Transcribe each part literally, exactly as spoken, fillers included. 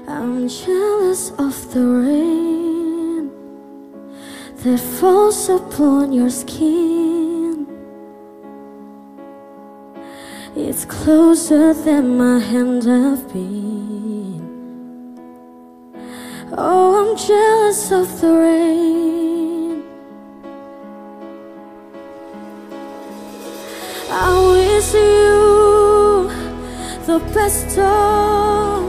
I'm jealous of the rain that falls upon your skin. It's closer than my hand have been. Oh, I'm jealous of the rain. I wish you the best of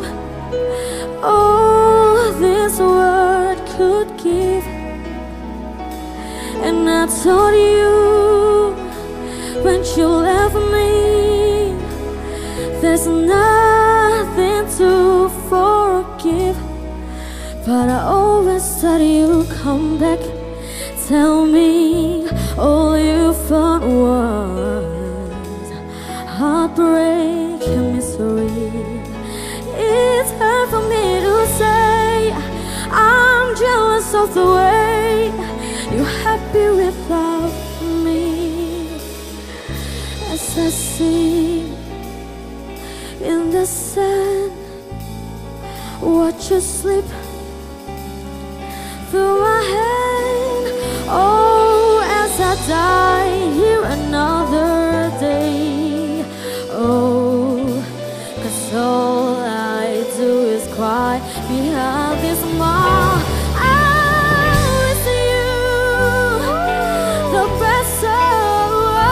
all this world could give. And I told you when you left me, there's nothing to forgive. But I always thought you'd come back. Tell me all you found was heartbreak and misery. It's hard for me to say I'm jealous of the way you're happy without me. As I sing in the sand, watch you sleep through my hand. Oh, as I die here another day. Oh, 'cause all I do is cry behind this smile. I wish you the best of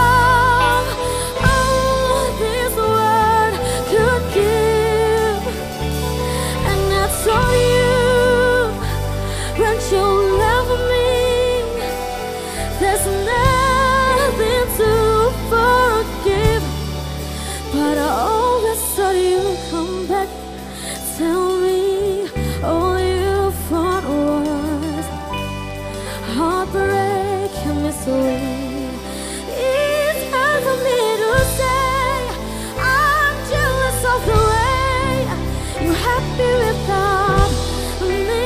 all this world could give. And I told you when you love me, there's nothing to forgive. But I always thought you'd come back. Tell me all you found was heartbreak and misery. It's hard for me to say I'm jealous of the way you're happy without me.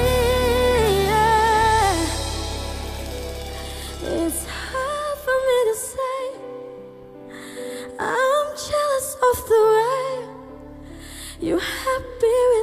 It's hard for me to say I'm jealous of the way you're happy